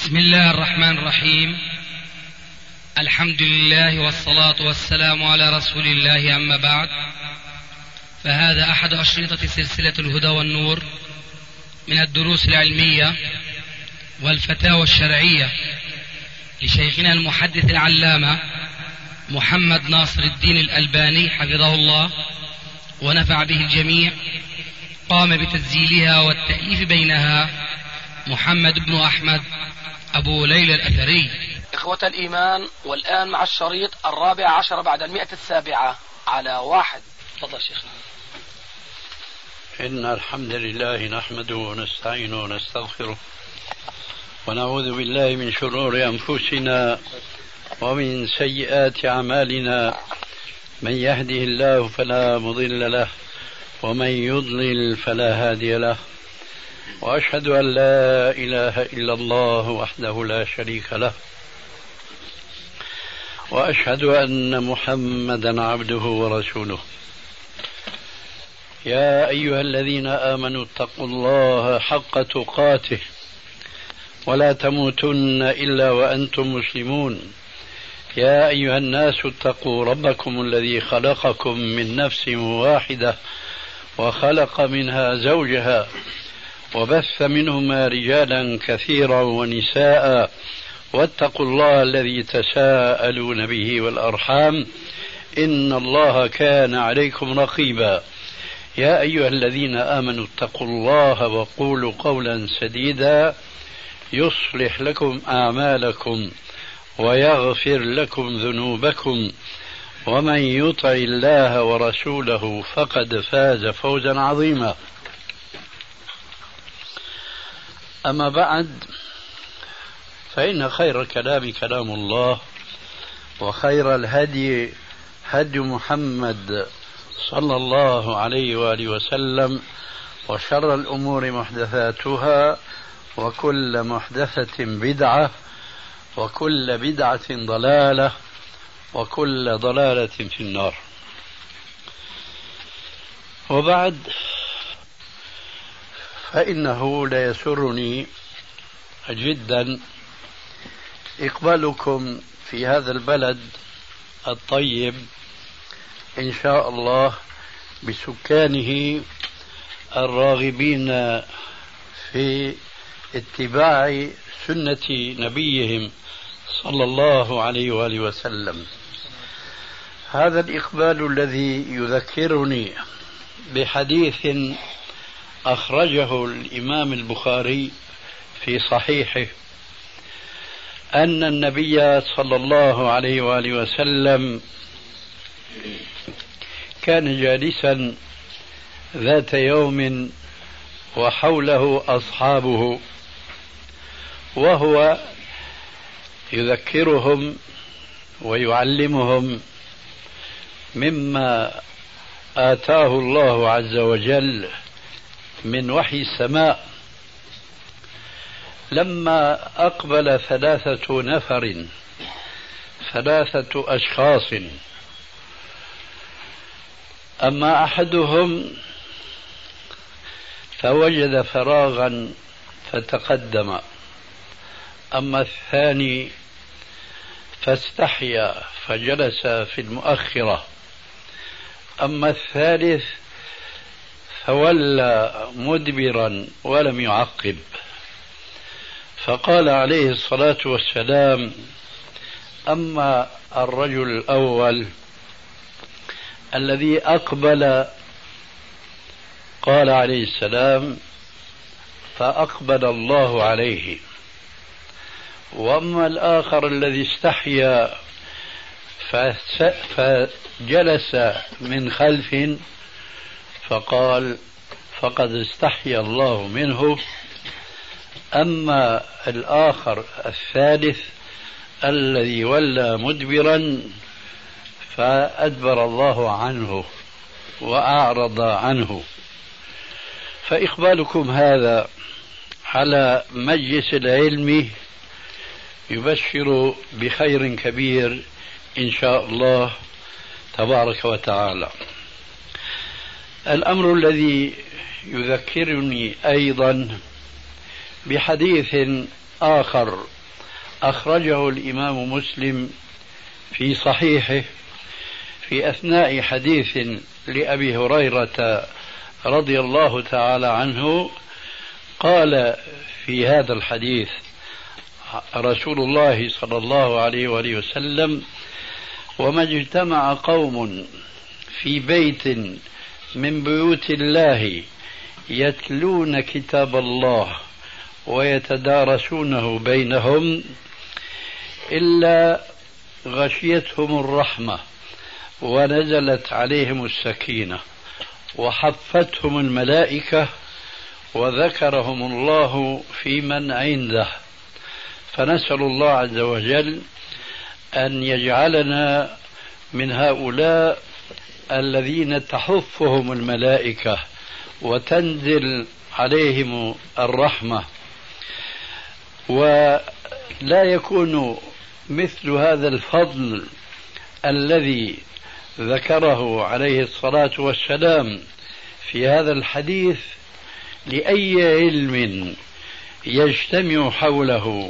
بسم الله الرحمن الرحيم. الحمد لله والصلاة والسلام على رسول الله، أما بعد، فهذا أحد أشرطة سلسلة الهدى والنور من الدروس العلمية والفتاوى الشرعية لشيخنا المحدث العلامة محمد ناصر الدين الألباني حفظه الله ونفع به الجميع. قام بتسجيلها والتأليف بينها محمد بن أحمد أبو ليلى الأثري. إخوة الإيمان، والآن مع الشريط 14 بعد 107 على 1. تفضل شيخنا. إن الحمد لله نحمده ونستعينه ونستغفره ونعوذ بالله من شرور أنفسنا ومن سيئات أعمالنا. من يهده الله فلا مضل له ومن يضلل فلا هادي له، وأشهد أن لا إله إلا الله وحده لا شريك له، وأشهد أن محمدا عبده ورسوله. يا أيها الذين آمنوا اتقوا الله حق تقاته ولا تموتن إلا وأنتم مسلمون. يا أيها الناس اتقوا ربكم الذي خلقكم من نفس واحدة وخلق منها زوجها وبث منهما رجالا كثيرا ونساء، واتقوا الله الذي تساءلون به والأرحام إن الله كان عليكم رقيبا. يا أيها الذين آمنوا اتقوا الله وقولوا قولا سديدا يصلح لكم أعمالكم ويغفر لكم ذنوبكم، ومن يطع الله ورسوله فقد فاز فوزا عظيما. أما بعد، فإن خير الكلام كلام الله، وخير الهدي هدي محمد صلى الله عليه وآله وسلم، وشر الأمور محدثاتها، وكل محدثة بدعة، وكل بدعة ضلالة، وكل ضلالة في النار. وبعد، فإنه ليسرني جدا إقبالكم في هذا البلد الطيب إن شاء الله، بسكانه الراغبين في اتباع سنة نبيهم صلى الله عليه وآله وسلم. هذا الإقبال الذي يذكرني بحديث أخرجه الإمام البخاري في صحيحه، أن النبي صلى الله عليه وآله وسلم كان جالسا ذات يوم وحوله أصحابه، وهو يذكرهم ويعلمهم مما آتاه الله عز وجل من وحي السماء. لما أقبل 3 نفر، 3 أشخاص، أما أحدهم فوجد فراغا فتقدم، أما الثاني فاستحيا فجلس في المؤخرة، أما الثالث فولى مدبرا ولم يعقب. فقال عليه الصلاة والسلام: أما الرجل الأول الذي أقبل، قال عليه السلام: فأقبل الله عليه. وأما الآخر الذي استحيا فجلس من خلف، فقال: فقد استحيا الله منه. أما الآخر الثالث الذي ولى مدبرا فأدبر الله عنه وأعرض عنه. فإقبالكم هذا على مجلس العلم يبشر بخير كبير إن شاء الله تبارك وتعالى. الأمر الذي يذكرني أيضا بحديث آخر أخرجه الإمام مسلم في صحيحه في أثناء حديث لأبي هريرة رضي الله تعالى عنه. قال في هذا الحديث رسول الله صلى الله عليه وآله وسلم: وما اجتمع قوم في بيت من بيوت الله يتلون كتاب الله ويتدارسونه بينهم إلا غشيتهم الرحمة ونزلت عليهم السكينة وحفتهم الملائكة وذكرهم الله في من عنده. فنسأل الله عز وجل أن يجعلنا من هؤلاء الذين تحفهم الملائكة وتنزل عليهم الرحمة. ولا يكون مثل هذا الفضل الذي ذكره عليه الصلاة والسلام في هذا الحديث لأي علم يجتمع حوله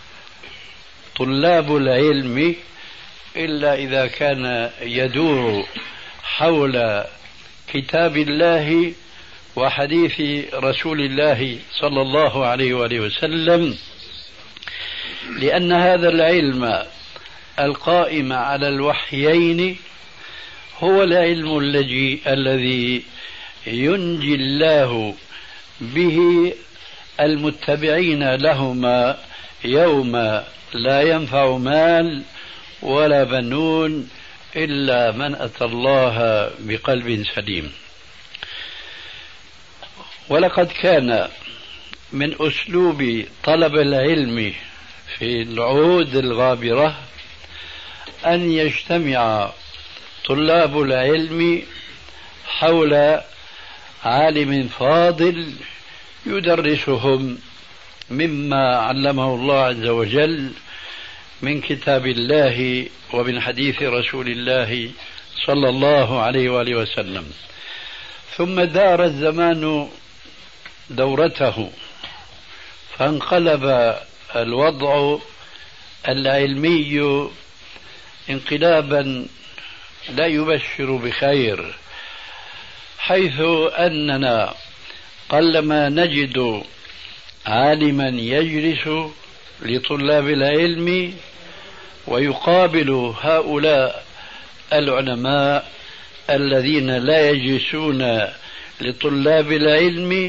طلاب العلم إلا إذا كان يدور حول كتاب الله وحديث رسول الله صلى الله عليه وآله وسلم، لأن هذا العلم القائم على الوحيين هو العلم الذي ينجي الله به المتبعين لهما يوم لا ينفع مال ولا بنون إلا من أتى الله بقلب سليم. ولقد كان من أسلوب طلب العلم في العهود الغابرة أن يجتمع طلاب العلم حول عالم فاضل يدرسهم مما علمه الله عز وجل من كتاب الله ومن حديث رسول الله صلى الله عليه وآله وسلم. ثم دار الزمان دورته فانقلب الوضع العلمي انقلابا لا يبشر بخير، حيث أننا قلما نجد عالما يجلس لطلاب العلم ويقابل هؤلاء العلماء الذين لا يجلسون لطلاب العلم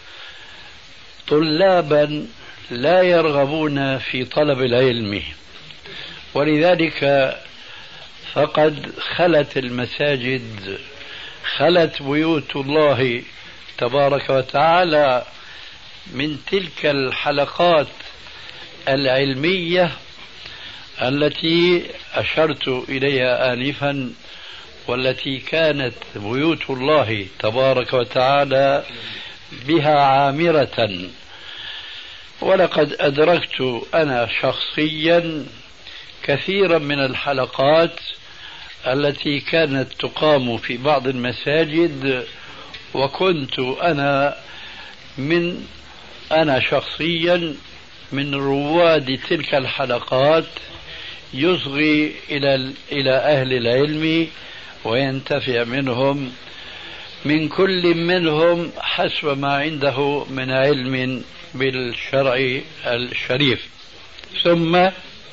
طلابا لا يرغبون في طلب العلم. ولذلك فقد خلت المساجد، خلت بيوت الله تبارك وتعالى من تلك الحلقات العلمية التي أشرت إليها آنفا، والتي كانت بيوت الله تبارك وتعالى بها عامرة. ولقد أدركت أنا شخصيا كثيرا من الحلقات التي كانت تقام في بعض المساجد، وكنت أنا شخصيا من رواد تلك الحلقات، يصغي إلى أهل العلم وينتفع منهم، من كل منهم حسب ما عنده من علم بالشرع الشريف. ثم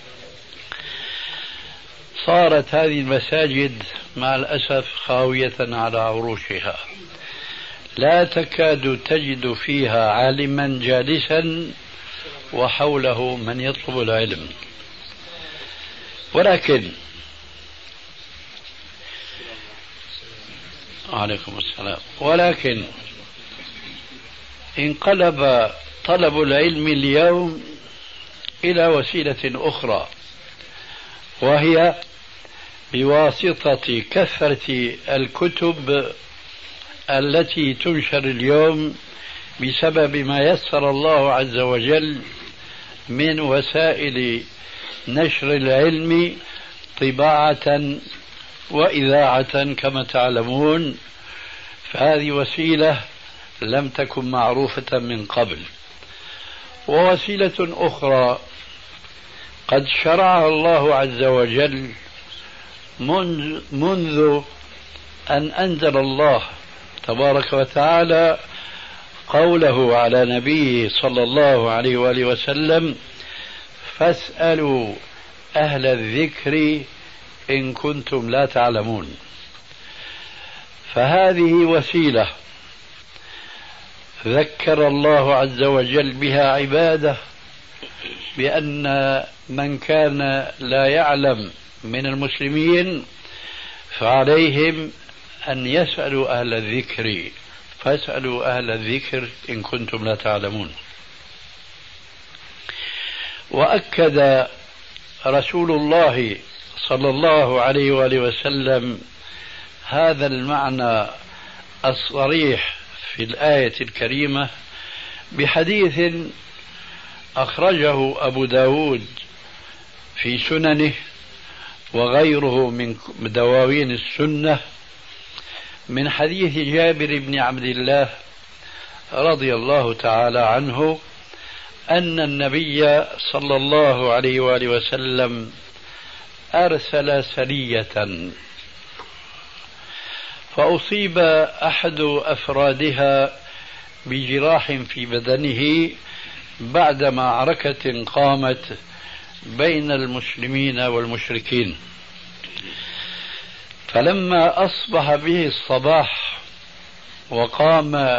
صارت هذه المساجد مع الأسف خاوية على عروشها، لا تكاد تجد فيها عالما جالسا وحوله من يطلب العلم. ولكن عليكم السلام. ولكن انقلب طلب العلم اليوم إلى وسيلة أخرى، وهي بواسطة كثرة الكتب التي تنشر اليوم بسبب ما يسر الله عز وجل من وسائل نشر العلم طباعة وإذاعة كما تعلمون. فهذه وسيلة لم تكن معروفة من قبل. ووسيلة أخرى قد شرعها الله عز وجل منذ أن أنزل الله تبارك وتعالى قوله على نبيه صلى الله عليه وآله وسلم: فاسألوا أهل الذكر إن كنتم لا تعلمون. فهذه وسيلة ذكر الله عز وجل بها عباده بأن من كان لا يعلم من المسلمين فعليهم أن يسألوا أهل الذكر، فاسألوا أهل الذكر إن كنتم لا تعلمون. وأكد رسول الله صلى الله عليه وآله وسلم هذا المعنى الصريح في الآية الكريمة بحديث أخرجه أبو داود في سننه وغيره من دواوين السنة من حديث جابر بن عبد الله رضي الله تعالى عنه أن النبي صلى الله عليه وآله وسلم أرسل سرية فأصيب أحد أفرادها بجراح في بدنه بعد معركة قامت بين المسلمين والمشركين. فلما أصبح به الصباح وقام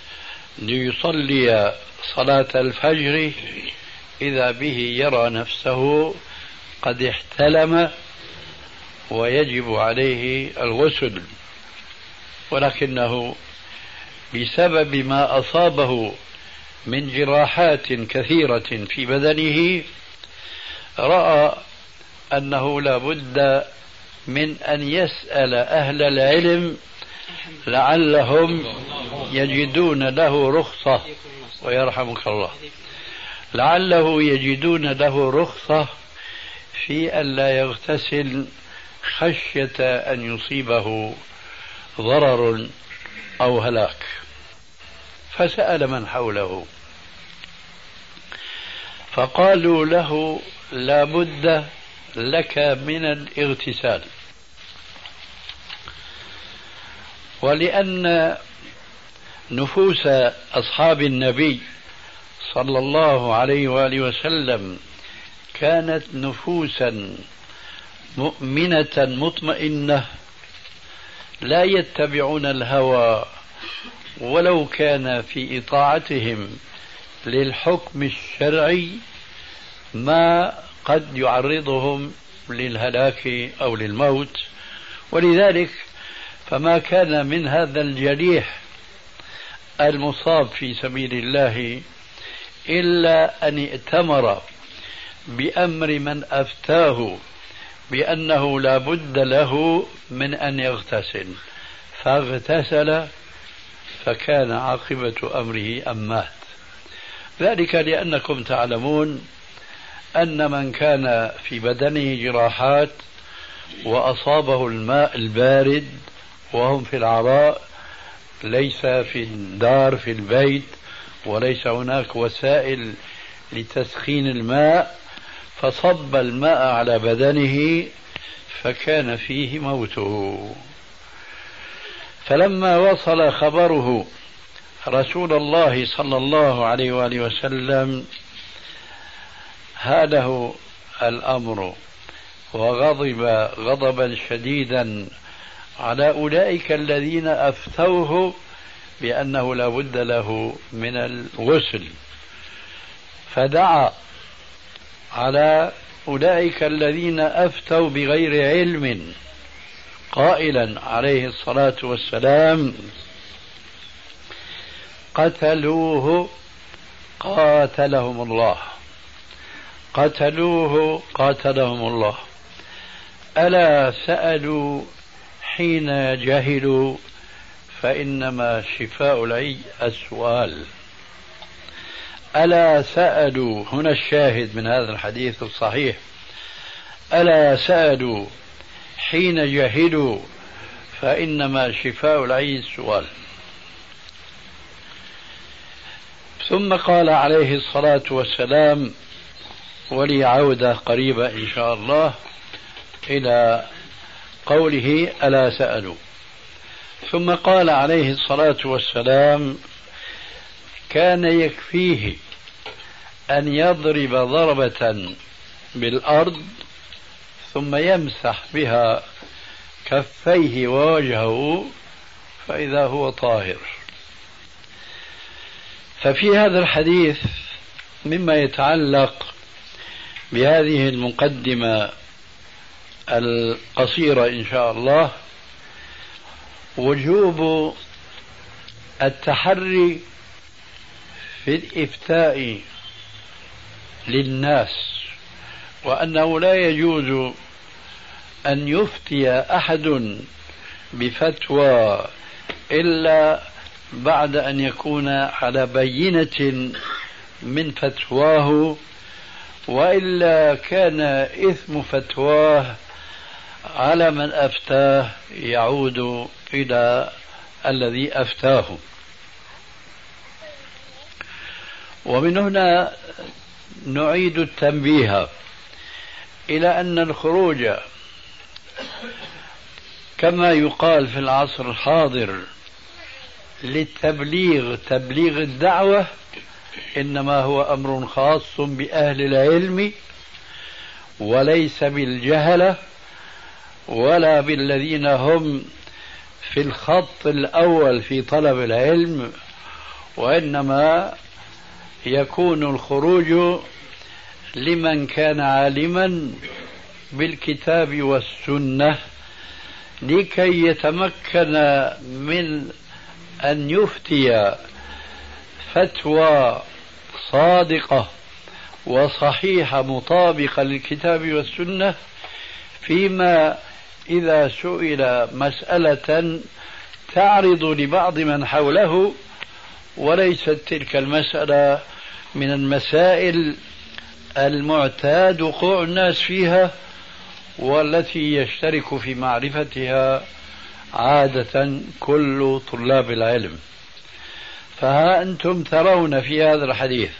ليصلي صلاة الفجر إذا به يرى نفسه قد احتلم ويجب عليه الغسل، ولكنه بسبب ما أصابه من جراحات كثيرة في بدنه رأى أنه لا بد من أن يسأل أهل العلم لعلهم يجدون له رخصة، ويرحمك الله، لعله يجدون له رخصة في أن لا يغتسل خشية أن يصيبه ضرر أو هلاك. فسأل من حوله فقالوا له: لا بد لك من الاغتسال. ولأن نفوس أصحاب النبي صلى الله عليه وآله وسلم كانت نفوسا مؤمنة مطمئنة لا يتبعون الهوى ولو كان في إطاعتهم للحكم الشرعي ما قد يعرضهم للهلاك أو للموت. ولذلك فما كان من هذا الجريح المصاب في سبيل الله إلا أن ائتمر بأمر من أفتاه بأنه لا بد له من أن يغتسل، فاغتسل فكان عاقبة أمره أن مات. ذلك لأنكم تعلمون أن من كان في بدنه جراحات وأصابه الماء البارد وهم في العراء، ليس في الدار في البيت وليس هناك وسائل لتسخين الماء، فصب الماء على بدنه فكان فيه موته. فلما وصل خبره رسول الله صلى الله عليه وآله وسلم هاله الأمر وغضب غضبا شديدا على أولئك الذين أفتوه بأنه لا بد له من الغسل، فدعا على أولئك الذين أفتوا بغير علم قائلا عليه الصلاة والسلام: قتلوه قاتلهم الله، قتلوه قاتلهم الله. ألا سألوا حين جهلوا فإنما شفاء العي السؤال. ألا سألوا، هنا الشاهد من هذا الحديث الصحيح: ألا سألوا حين جهلوا فإنما شفاء العي السؤال. ثم قال عليه الصلاة والسلام: ولي عودة قريبة إن شاء الله إلى قوله ألا سألوا. ثم قال عليه الصلاة والسلام كان يكفيه أن يضرب ضربة بالأرض ثم يمسح بها كفيه ووجهه فإذا هو طاهر. ففي هذا الحديث مما يتعلق بهذه المقدمة القصيرة إن شاء الله وجوب التحري في الإفتاء للناس، وأنه لا يجوز أن يفتي أحد بفتوى إلا بعد أن يكون على بينة من فتواه، وإلا كان إثم فتواه على من أفتاه يعود إلى الذي أفتاه. ومن هنا نعيد التنبيه إلى أن الخروج كما يقال في العصر الحاضر للتبليغ، تبليغ الدعوة، إنما هو أمر خاص بأهل العلم وليس بالجهلة ولا بالذين هم في الخط الأول في طلب العلم، وإنما يكون الخروج لمن كان عالما بالكتاب والسنة لكي يتمكن من أن يفتي فتوى صادقة وصحيحة مطابقة للكتاب والسنة فيما إذا سئل مسألة تعرض لبعض من حوله وليست تلك المسألة من المسائل المعتاد وقوع الناس فيها والتي يشترك في معرفتها عادة كل طلاب العلم. فها أنتم ترون في هذا الحديث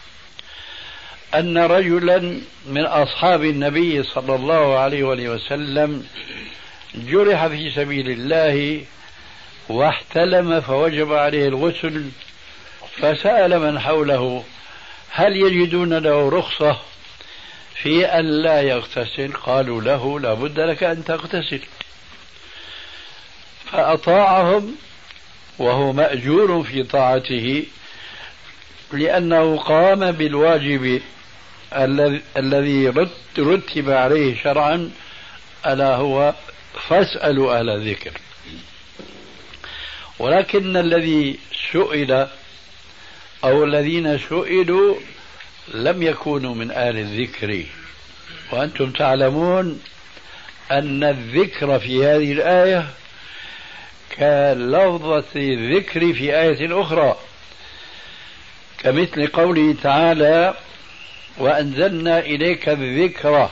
أن رجلا من أصحاب النبي صلى الله عليه وسلم جرح في سبيل الله واحتلم فوجب عليه الغسل، فسأل من حوله هل يجدون له رخصة في أن لا يغتسل؟ قالوا له لا بد لك أن تغتسل، فأطاعهم وهو مأجور في طاعته لأنه قام بالواجب الذي رتب عليه شرعا، ألا هو فاسألوا أهل الذكر. ولكن الذي سئل أو الذين سئلوا لم يكونوا من أهل الذكر، وأنتم تعلمون أن الذكر في هذه الآية كلفظة الذكر في آية أخرى، كمثل قوله تعالى وأنزلنا إليك الذكر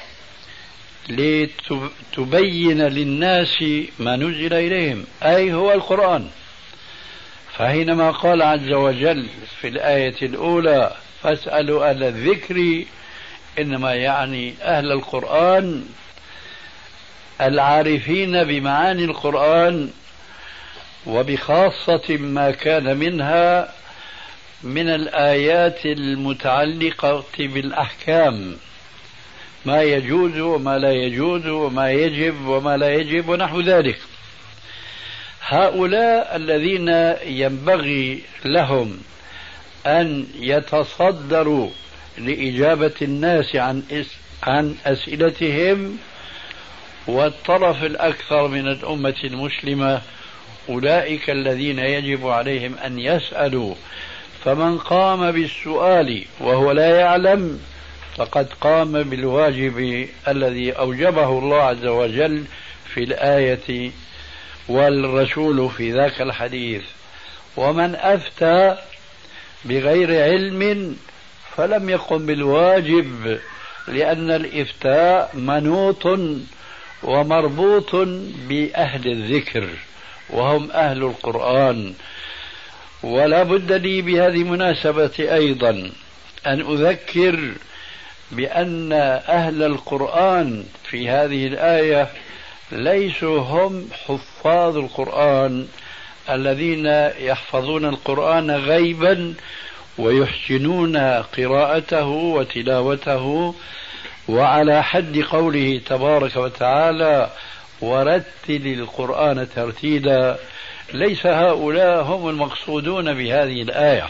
لتبين للناس ما نزل إليهم، أي هو القرآن. فحينما قال عز وجل في الآية الأولى فاسألوا أهل الذكر، إنما يعني أهل القرآن العارفين بمعاني القرآن وبخاصة ما كان منها من الآيات المتعلقة بالأحكام، ما يجوز وما لا يجوز وما يجب وما لا يجب ونحو ذلك. هؤلاء الذين ينبغي لهم أن يتصدروا لإجابة الناس عن أسئلتهم، والطرف الأكثر من الأمة المسلمة أولئك الذين يجب عليهم أن يسألوا، فمن قام بالسؤال وهو لا يعلم فقد قام بالواجب الذي أوجبه الله عز وجل في الآية والرسول في ذاك الحديث. ومن أفتى بغير علم فلم يقم بالواجب، لأن الإفتاء منوط ومربوط بأهل الذكر وهم أهل القرآن. ولا بد لي بهذه المناسبة أيضا أن أذكر بأن أهل القرآن في هذه الآية ليسوا هم حفاظ القرآن الذين يحفظون القرآن غيبا ويحسنون قراءته وتلاوته، وعلى حد قوله تبارك وتعالى ورتل القرآن ترتيلا. ليس هؤلاء هم المقصودون بهذه الآية،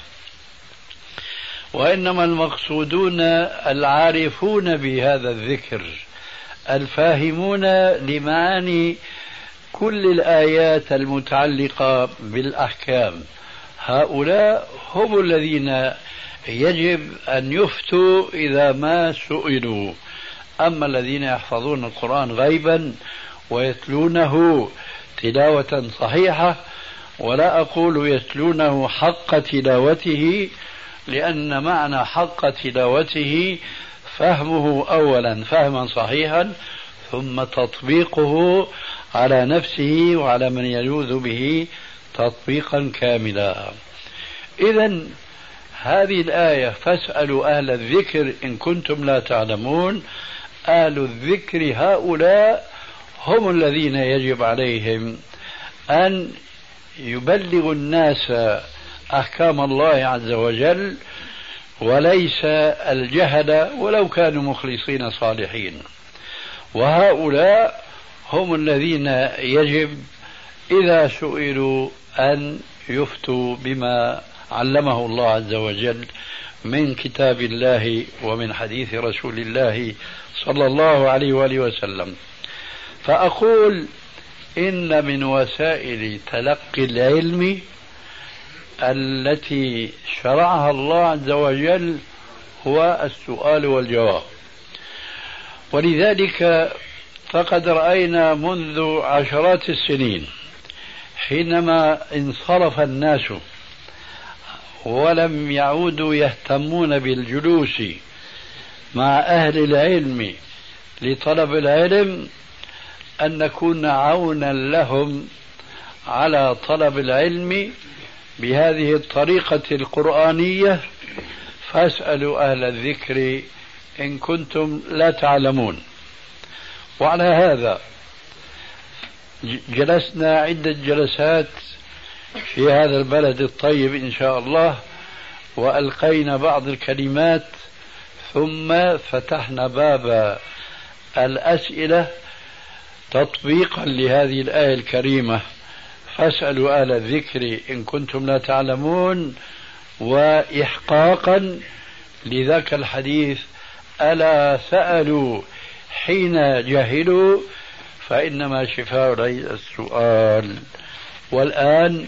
وإنما المقصودون العارفون بهذا الذكر، الفاهمون لمعاني كل الآيات المتعلقة بالأحكام. هؤلاء هم الذين يجب أن يفتوا إذا ما سئلوا. أما الذين يحفظون القرآن غيبا ويتلونه تلاوة صحيحة، ولا أقول يتلونه حق تلاوته، لأن معنى حق تلاوته فهمه أولا فهما صحيحا، ثم تطبيقه على نفسه وعلى من يلوذ به تطبيقا كاملا. إذن هذه الآية فاسألوا أهل الذكر إن كنتم لا تعلمون، أهل الذكر هؤلاء هم الذين يجب عليهم أن يبلغوا الناس أحكام الله عز وجل، وليس الجهل ولو كانوا مخلصين صالحين. وهؤلاء هم الذين يجب إذا سئلوا أن يفتوا بما علمه الله عز وجل من كتاب الله ومن حديث رسول الله صلى الله عليه وآله وسلم. فأقول إن من وسائل تلقي العلم التي شرعها الله عز وجل هو السؤال والجواب. ولذلك فقد رأينا منذ عشرات السنين حينما انصرف الناس ولم يعودوا يهتمون بالجلوس مع أهل العلم لطلب العلم، أن نكون عونا لهم على طلب العلم بهذه الطريقة القرآنية. فاسألوا أهل الذكر إن كنتم لا تعلمون. وعلى هذا جلسنا عدة جلسات في هذا البلد الطيب إن شاء الله، وألقينا بعض الكلمات، ثم فتحنا باب الأسئلة تطبيقا لهذه الآية الكريمة فاسألوا أهل الذكر إن كنتم لا تعلمون، وإحقاقا لذاك الحديث ألا سألوا حين جهلوا فإنما شفاء السؤال. والآن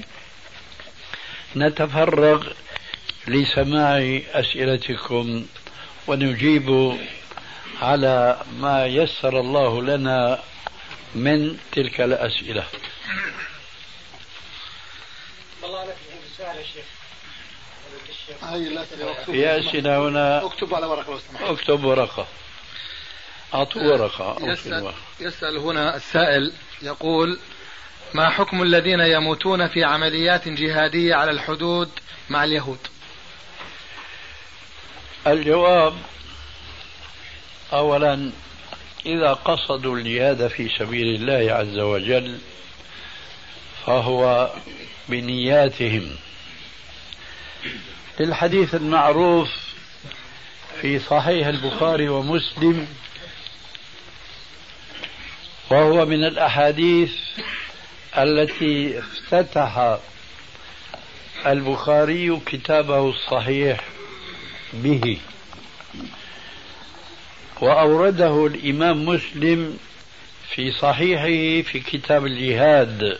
نتفرغ لسماع أسئلتكم ونجيب على ما يسر الله لنا من تلك الأسئلة. في أسئلة هنا. اكتب على ورقة. اكتب ورقة. أعطوا ورقة. يسأل هنا السائل يقول: ما حكم الذين يموتون في عمليات جهادية على الحدود مع اليهود؟ الجواب: أولا، إذا قصدوا الجهاد في سبيل الله عز وجل فهو بنياتهم، للحديث المعروف في صحيح البخاري ومسلم، وهو من الأحاديث التي افتتح البخاري كتابه الصحيح به، وأورده الإمام مسلم في صحيحه في كتاب الجهاد،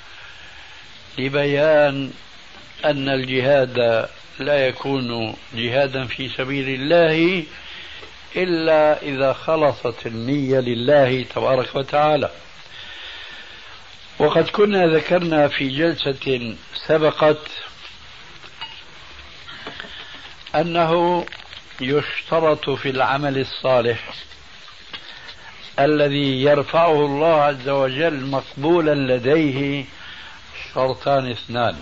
لبيان أن الجهاد لا يكون جهادا في سبيل الله إلا إذا خلصت النية لله تبارك وتعالى. وقد كنا ذكرنا في جلسة سبقت أنه يشترط في العمل الصالح الذي يرفعه الله عز وجل مقبولا لديه شرطان اثنان: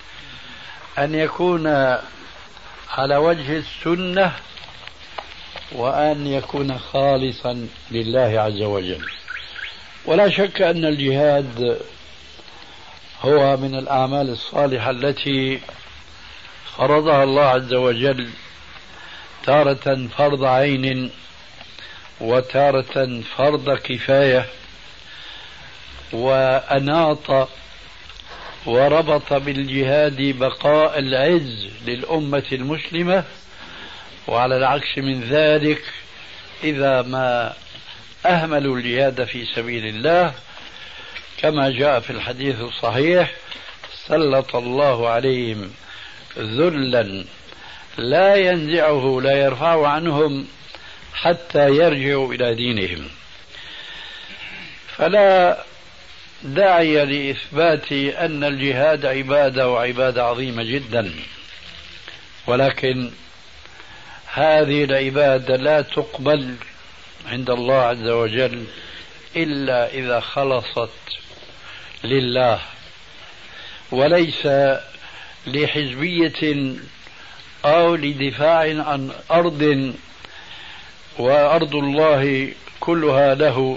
أن يكون على وجه السنة وأن يكون خالصا لله عز وجل. ولا شك أن الجهاد هو من الأعمال الصالحة التي فرضها الله عز وجل، تارة فرض عين وتارة فرض كفاية، وأناط وربط بالجهاد بقاء العز للأمة المسلمة. وعلى العكس من ذلك إذا ما أهملوا الجهاد في سبيل الله كما جاء في الحديث الصحيح سلط الله عليهم ذلا لا ينزعه لا يرفع عنهم حتى يرجعوا إلى دينهم. فلا داعي لإثبات أن الجهاد عبادة وعبادة عظيمة جدا، ولكن هذه العبادة لا تقبل عند الله عز وجل إلا إذا خلصت لله، وليس لحزبية أو لدفاع عن أرض، وأرض الله كلها له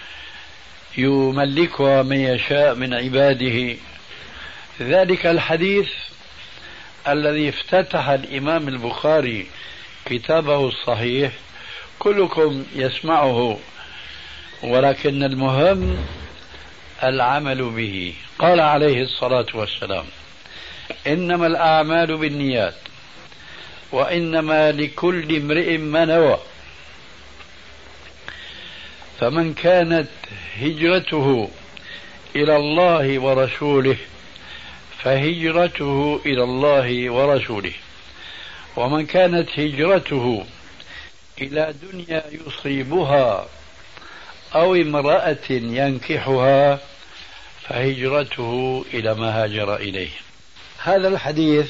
يملكها من يشاء من عباده. ذلك الحديث الذي افتتح الإمام البخاري كتابه الصحيح كلكم يسمعه، ولكن المهم العمل به. قال عليه الصلاة والسلام: إنما الأعمال بالنيات وإنما لكل امرئ ما نوى، فمن كانت هجرته إلى الله ورسوله فهجرته إلى الله ورسوله، ومن كانت هجرته إلى دنيا يصيبها أو امرأة ينكحها فهجرته إلى ما هاجر إليه. هذا الحديث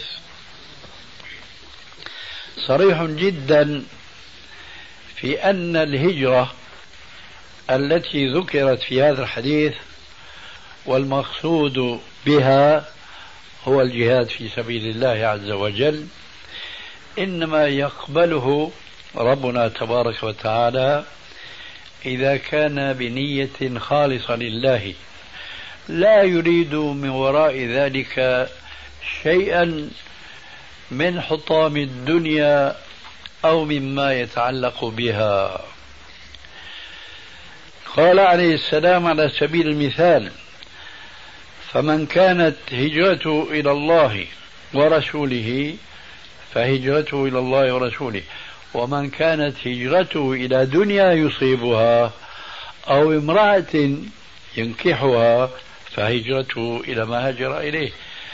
صريح جدا في أن الهجرة التي ذكرت في هذا الحديث والمقصود بها هو الجهاد في سبيل الله عز وجل إنما يقبله ربنا تبارك وتعالى إذا كان بنية خالصة لله، لا يريد من وراء ذلك شيئا من حطام الدنيا أو مما يتعلق بها. قال عليه السلام على سبيل المثال: فمن كانت هجرته إلى الله ورسوله فهجرته إلى الله ورسوله، ومن كانت هجرته إلى دنيا يصيبها أو امرأة ينكحها فهجرته إلى ما هاجر إليه.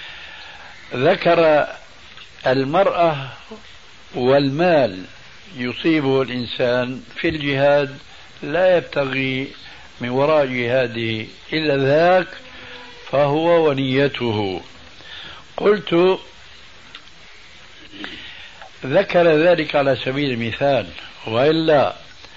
ذكر المرأة والمال يصيبه الإنسان في الجهاد، لا يبتغي من وراء جهاده إلا ذاك فهو ونيته. قلت ذكر ذلك على سبيل المثال، وإلا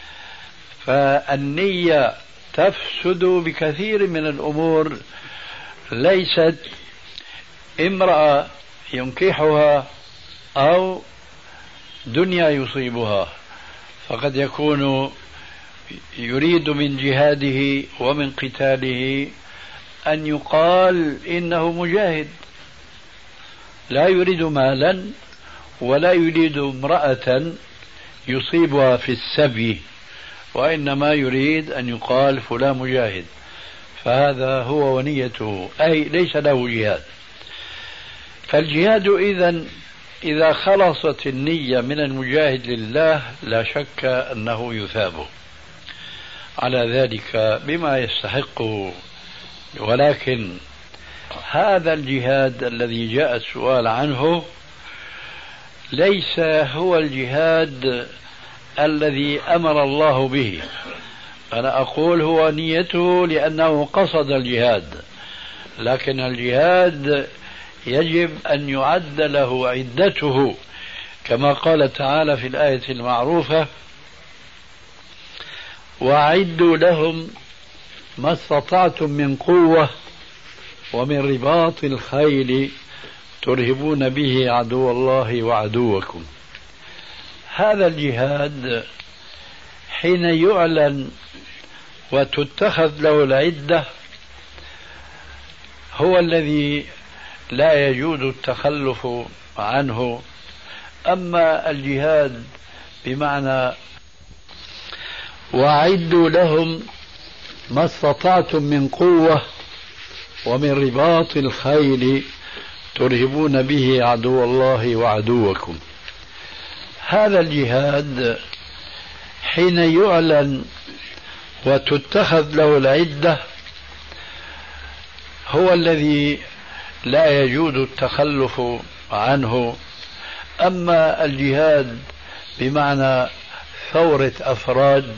فالنية تفسد بكثير من الأمور، ليست امرأة ينكحها أو دنيا يصيبها، فقد يكون يريد من جهاده ومن قتاله أن يقال إنه مجاهد، لا يريد مالا ولا يريد امرأة يصيبها في السبي، وإنما يريد أن يقال فلان مجاهد، فهذا هو ونيته، أي ليس له جهاد. فالجهاد إذا خلصت النية من المجاهد لله لا شك أنه يثاب على ذلك بما يستحقه. ولكن هذا الجهاد الذي جاء السؤال عنه ليس هو الجهاد الذي أمر الله به. أنا أقول هو نيته لأنه قصد الجهاد، لكن الجهاد يجب أن يعد له عدته، كما قال تعالى في الآية المعروفة: وأعدوا لهم ما استطعتم من قوة ومن رباط الخيل ترهبون به عدو الله وعدوكم. هذا الجهاد حين يعلن وتتخذ له العدة هو الذي لا يجوز التخلف عنه. أما الجهاد بمعنى وأعدوا لهم ما استطعتم من قوة ومن رباط الخيل ترهبون به عدو الله وعدوكم، هذا الجهاد حين يعلن وتتخذ له العدة هو الذي لا يجوز التخلف عنه. أما الجهاد بمعنى ثورة أفراد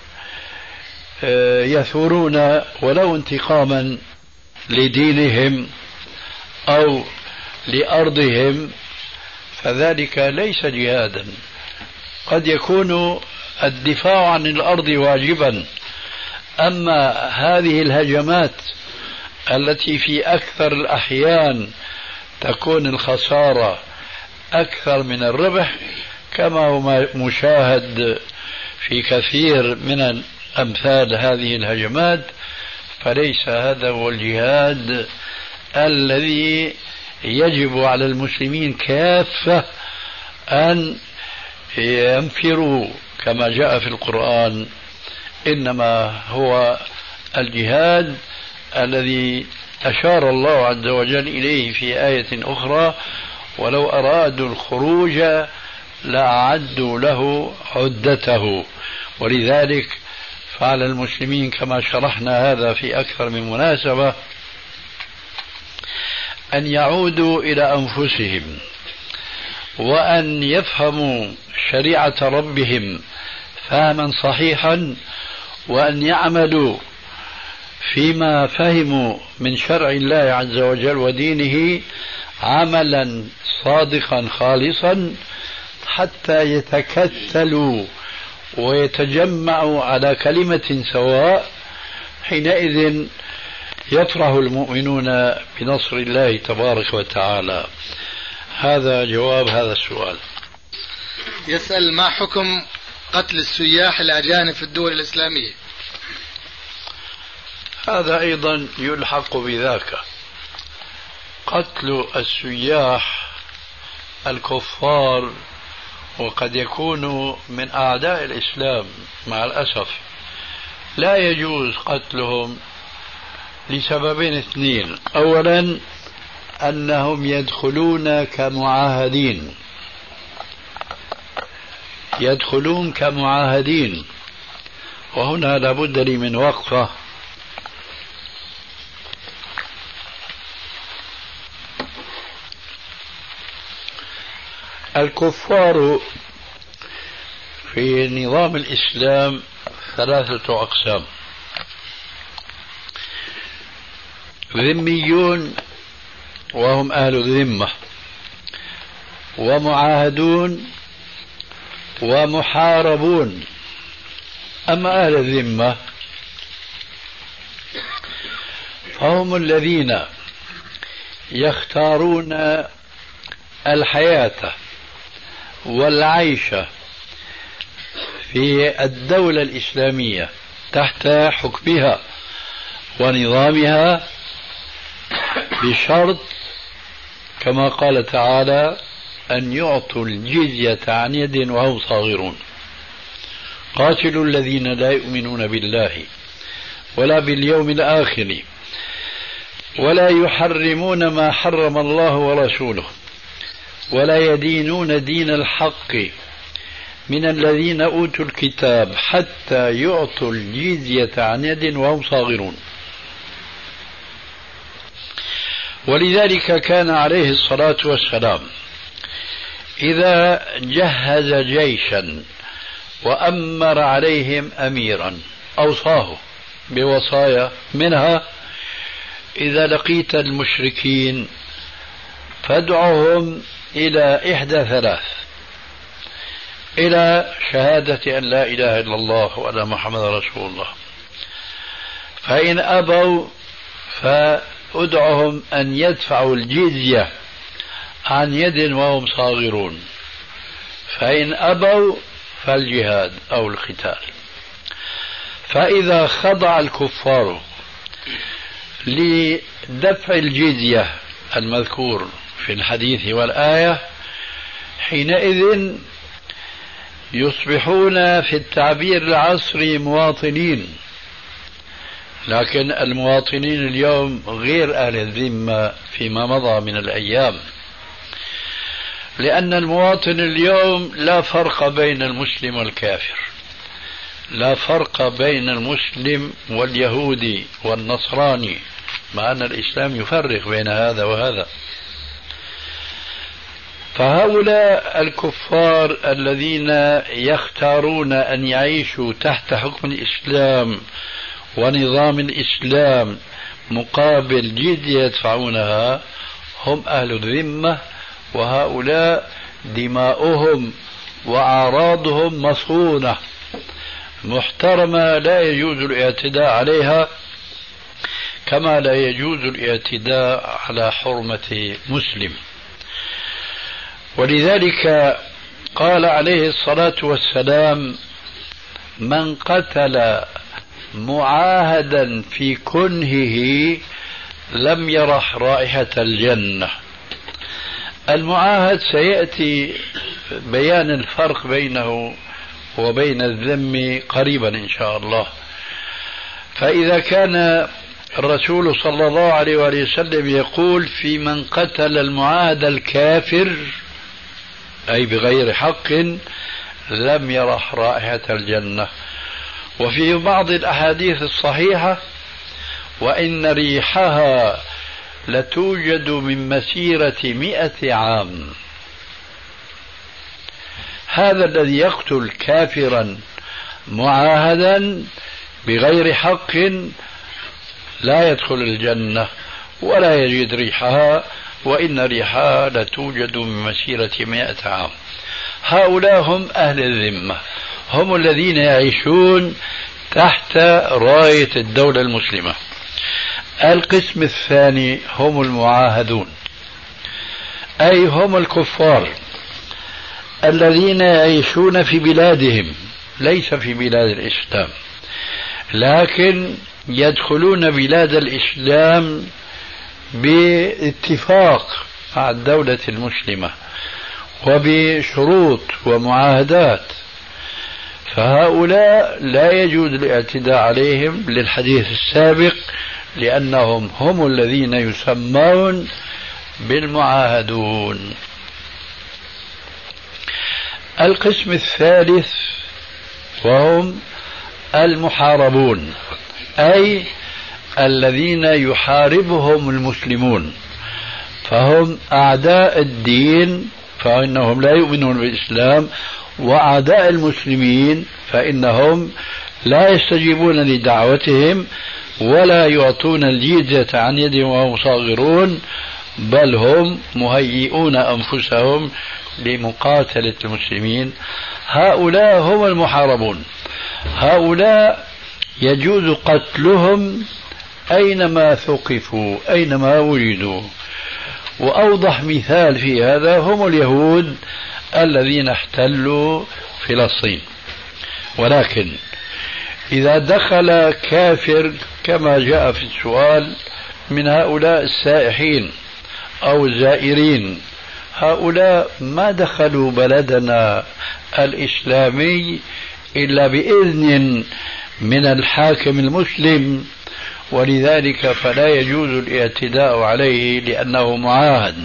يثورون ولو انتقاما لدينهم أو لأرضهم فذلك ليس جهادا. قد يكون الدفاع عن الأرض واجبا، أما هذه الهجمات التي في أكثر الأحيان تكون الخسارة أكثر من الربح كما هو مشاهد في كثير من أمثال هذه الهجمات، فليس هذا هو الجهاد الذي يجب على المسلمين كافة أن ينفروا كما جاء في القرآن. إنما هو الجهاد الذي أشار الله عز وجل إليه في آية أخرى: ولو أرادوا الخروج لأعدوا له عدته. ولذلك فعلى المسلمين كما شرحنا هذا في أكثر من مناسبة أن يعودوا إلى أنفسهم وأن يفهموا شريعة ربهم فهما صحيحا، وأن يعملوا فيما فهموا من شرع الله عز وجل ودينه عملا صادقا خالصا حتى يتكتلوا ويتجمعوا على كلمة سواء. حينئذ يفرح المؤمنون بنصر الله تبارك وتعالى. هذا جواب هذا السؤال. يسأل: ما حكم قتل السياح الأجانب في الدول الإسلامية؟ هذا أيضا يلحق بذاك. قتل السياح الكفار وقد يكونوا من أعداء الإسلام مع الأسف لا يجوز قتلهم لسببين اثنين: أولا أنهم يدخلون كمعاهدين، وهنا لابد لي من وقفة. الكفار في نظام الإسلام ثلاثة أقسام: ذميون وهم أهل الذمة، ومعاهدون، ومحاربون. أما أهل الذمة فهم الذين يختارون الحياة والعيش في الدولة الإسلامية تحت حكمها ونظامها بشرط كما قال تعالى: أن يعطوا الجزية عن يد وهم صاغرون. قاتلوا الذين لا يؤمنون بالله ولا باليوم الآخر ولا يحرمون ما حرم الله ورسوله ولا يدينون دين الحق من الذين أوتوا الكتاب حتى يعطوا الجزية عن يد وهم صاغرون. ولذلك كان عليه الصلاة والسلام إذا جهز جيشا وأمر عليهم أميرا أوصاه بوصايا، منها: إذا لقيت المشركين فادعهم إلى إحدى ثلاث: إلى شهادة أن لا إله إلا الله وأن محمد رسول الله، فإن أبوا فادعهم أن يدفعوا الجزية عن يد وهم صاغرون، فإن أبوا فالجهاد أو القتال. فإذا خضع الكفار لدفع الجزية المذكور في الحديث والآية حينئذ يصبحون في التعبير العصري مواطنين، لكن المواطنين اليوم غير أهل الذمة فيما مضى من الأيام، لأن المواطن اليوم لا فرق بين المسلم والكافر، لا فرق بين المسلم واليهودي والنصراني، مع أن الإسلام يفرق بين هذا وهذا. فهؤلاء الكفار الذين يختارون أن يعيشوا تحت حكم الإسلام ونظام الإسلام مقابل جزية يدفعونها هم أهل الذمة، وهؤلاء دماؤهم وأعراضهم مصونة محترمة لا يجوز الاعتداء عليها، كما لا يجوز الاعتداء على حرمة مسلم. ولذلك قال عليه الصلاة والسلام: من قتل معاهدا في كنهه لم يرح رائحة الجنة. المعاهد سيأتي بيان الفرق بينه وبين الذم قريبا إن شاء الله. فإذا كان الرسول صلى الله عليه وآله وسلم يقول في من قتل المعاهد الكافر أي بغير حق لم يرح رائحة الجنة. وفي بعض الأحاديث الصحيحة: وإن ريحها لتوجد من مسيرة 100 عام. هذا الذي يقتل كافرا معاهدا بغير حق لا يدخل الجنة ولا يجد ريحها، وإن ريحها لتوجد من مسيرة 100 عام. هؤلاء هم أهل الذمة، هم الذين يعيشون تحت راية الدولة المسلمة. القسم الثاني هم المعاهدون، أي هم الكفار الذين يعيشون في بلادهم، ليس في بلاد الإسلام، لكن يدخلون بلاد الإسلام باتفاق مع الدولة المسلمة وبشروط ومعاهدات. فهؤلاء لا يجوز الاعتداء عليهم للحديث السابق، لأنهم هم الذين يسمون بالمعاهدون. القسم الثالث وهم المحاربون، أي الذين يحاربهم المسلمون، فهم أعداء الدين فإنهم لا يؤمنون بالإسلام، وأعداء المسلمين فإنهم لا يستجيبون لدعوتهم ولا يعطون الجزية عن يدهم وهم صاغرون، بل هم مهيئون أنفسهم لمقاتلة المسلمين. هؤلاء هم المحاربون، هؤلاء يجوز قتلهم أينما ثقفوا أينما وجدوا. وأوضح مثال في هذا هم اليهود الذين احتلوا فلسطين. ولكن إذا دخل كافر كما جاء في السؤال من هؤلاء السائحين أو الزائرين، هؤلاء ما دخلوا بلدنا الإسلامي إلا بإذن من الحاكم المسلم، ولذلك فلا يجوز الاعتداء عليه لأنه معاهد.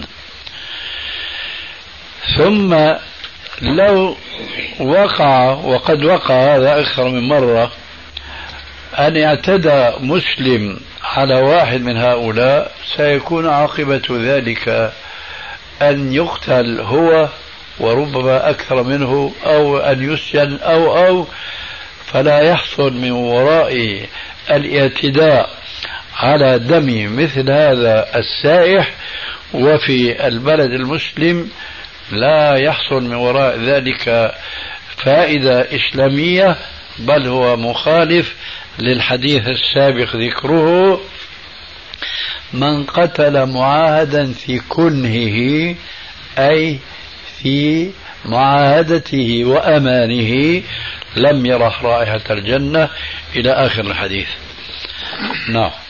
ثم لو وقع، وقد وقع هذا أكثر من مرة، أن اعتدى مسلم على واحد من هؤلاء، سيكون عاقبة ذلك أن يقتل هو وربما أكثر منه، أو أن يسجن أو فلا يحصل من وراء الاعتداء على دم مثل هذا السائح وفي البلد المسلم لا يحصل من وراء ذلك فائدة إسلامية، بل هو مخالف للحديث السابق ذكره: من قتل معاهدا في كنهه، أي في معاهدته وأمانه، لم يره رائحة الجنة إلى آخر الحديث. نعم.